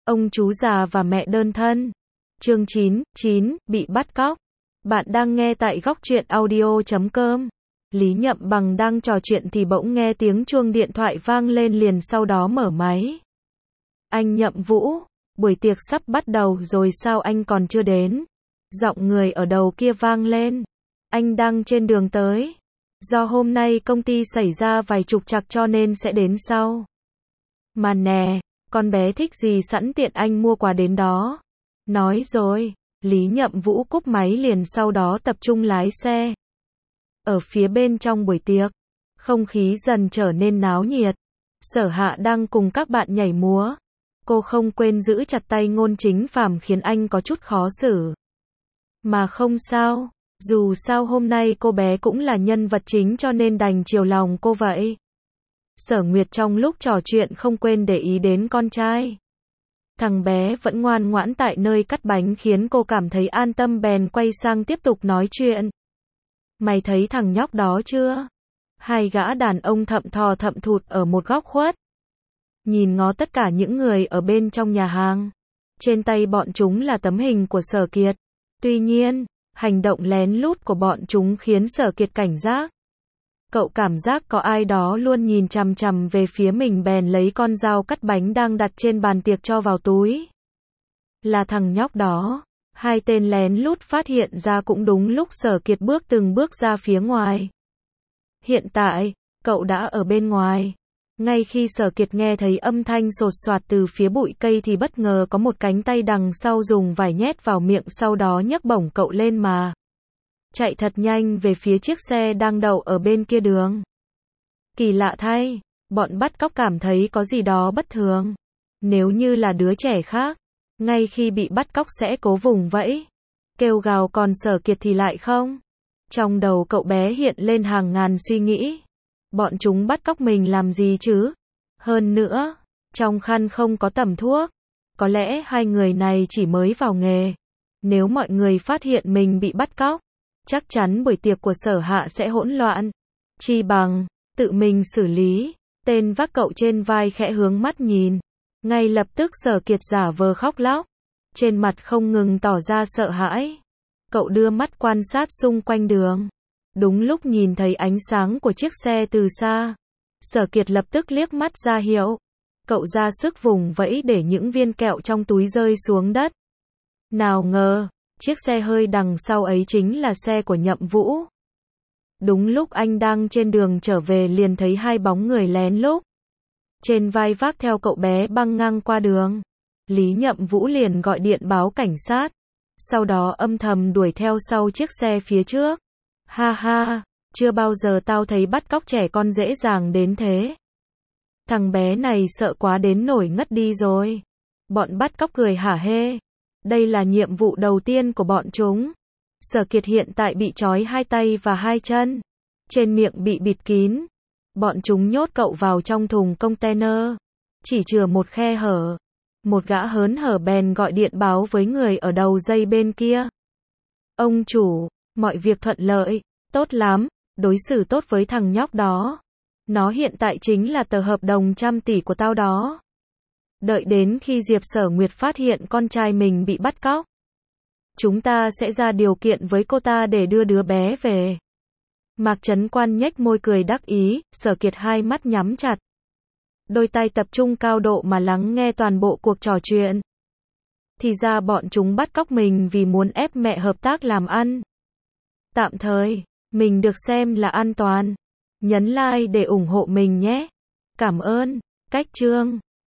Ông chú già và mẹ đơn thân. Chương 9, bị bắt cóc. Bạn đang nghe tại Góc Truyện Audio.com. Lý Nhậm Bằng đang trò chuyện thì bỗng nghe tiếng chuông điện thoại vang lên liền sau đó mở máy. Anh Nhậm Vũ, buổi tiệc sắp bắt đầu rồi sao anh còn chưa đến? Giọng người ở đầu kia vang lên. Anh đang trên đường tới. Do hôm nay công ty xảy ra vài trục trặc cho nên sẽ đến sau. Mà nè, con bé thích gì sẵn tiện anh mua quà đến đó. Nói rồi, Lý Nhậm Vũ cúp máy liền sau đó tập trung lái xe. Ở phía bên trong buổi tiệc, không khí dần trở nên náo nhiệt. Sở Hạ đang cùng các bạn nhảy múa. Cô không quên giữ chặt tay Ngôn Chính Phàm khiến anh có chút khó xử. Mà không sao, dù sao hôm nay cô bé cũng là nhân vật chính cho nên đành chiều lòng cô vậy. Sở Nguyệt trong lúc trò chuyện không quên để ý đến con trai. Thằng bé vẫn ngoan ngoãn tại nơi cắt bánh khiến cô cảm thấy an tâm bèn quay sang tiếp tục nói chuyện. Mày thấy thằng nhóc đó chưa? Hai gã đàn ông thậm thò thậm thụt ở một góc khuất. Nhìn ngó tất cả những người ở bên trong nhà hàng. Trên tay bọn chúng là tấm hình của Sở Kiệt. Tuy nhiên, hành động lén lút của bọn chúng khiến Sở Kiệt cảnh giác. Cậu cảm giác có ai đó luôn nhìn chằm chằm về phía mình bèn lấy con dao cắt bánh đang đặt trên bàn tiệc cho vào túi. Là thằng nhóc đó. Hai tên lén lút phát hiện ra cũng đúng lúc Sở Kiệt bước từng bước ra phía ngoài. Hiện tại, cậu đã ở bên ngoài. Ngay khi Sở Kiệt nghe thấy âm thanh sột soạt từ phía bụi cây thì bất ngờ có một cánh tay đằng sau dùng vải nhét vào miệng sau đó nhấc bổng cậu lên mà chạy thật nhanh về phía chiếc xe đang đậu ở bên kia đường. Kỳ lạ thay, bọn bắt cóc cảm thấy có gì đó bất thường. Nếu như là đứa trẻ khác, ngay khi bị bắt cóc sẽ cố vùng vẫy, kêu gào, còn Sở Kiệt thì lại không. Trong đầu cậu bé hiện lên hàng ngàn suy nghĩ. Bọn chúng bắt cóc mình làm gì chứ? Hơn nữa, trong khăn không có tẩm thuốc. Có lẽ hai người này chỉ mới vào nghề. Nếu mọi người phát hiện mình bị bắt cóc, chắc chắn buổi tiệc của Sở Hạ sẽ hỗn loạn. Chi bằng tự mình xử lý. Tên vác cậu trên vai khẽ hướng mắt nhìn. Ngay lập tức Sở Kiệt giả vờ khóc lóc. Trên mặt không ngừng tỏ ra sợ hãi. Cậu đưa mắt quan sát xung quanh đường. Đúng lúc nhìn thấy ánh sáng của chiếc xe từ xa, Sở Kiệt lập tức liếc mắt ra hiệu. Cậu ra sức vùng vẫy để những viên kẹo trong túi rơi xuống đất. Nào ngờ, chiếc xe hơi đằng sau ấy chính là xe của Nhậm Vũ. Đúng lúc anh đang trên đường trở về liền thấy hai bóng người lén lút. Trên vai vác theo cậu bé băng ngang qua đường. Lý Nhậm Vũ liền gọi điện báo cảnh sát. Sau đó âm thầm đuổi theo sau chiếc xe phía trước. Ha ha, chưa bao giờ tao thấy bắt cóc trẻ con dễ dàng đến thế. Thằng bé này sợ quá đến nổi ngất đi rồi. Bọn bắt cóc cười hả hê. Đây là nhiệm vụ đầu tiên của bọn chúng. Sở Kiệt hiện tại bị trói hai tay và hai chân. Trên miệng bị bịt kín. Bọn chúng nhốt cậu vào trong thùng container. Chỉ chừa một khe hở. Một gã hớn hở bèn gọi điện báo với người ở đầu dây bên kia. Ông chủ, mọi việc thuận lợi, tốt lắm, đối xử tốt với thằng nhóc đó. Nó hiện tại chính là tờ hợp đồng 100 tỷ của tao đó. Đợi đến khi Diệp Sở Nguyệt phát hiện con trai mình bị bắt cóc, chúng ta sẽ ra điều kiện với cô ta để đưa đứa bé về. Mạc Chấn Quan nhếch môi cười đắc ý, Sở Kiệt hai mắt nhắm chặt. Đôi tay tập trung cao độ mà lắng nghe toàn bộ cuộc trò chuyện. Thì ra bọn chúng bắt cóc mình vì muốn ép mẹ hợp tác làm ăn. Tạm thời, mình được xem là an toàn. Nhấn like để ủng hộ mình nhé. Cảm ơn. Cách chương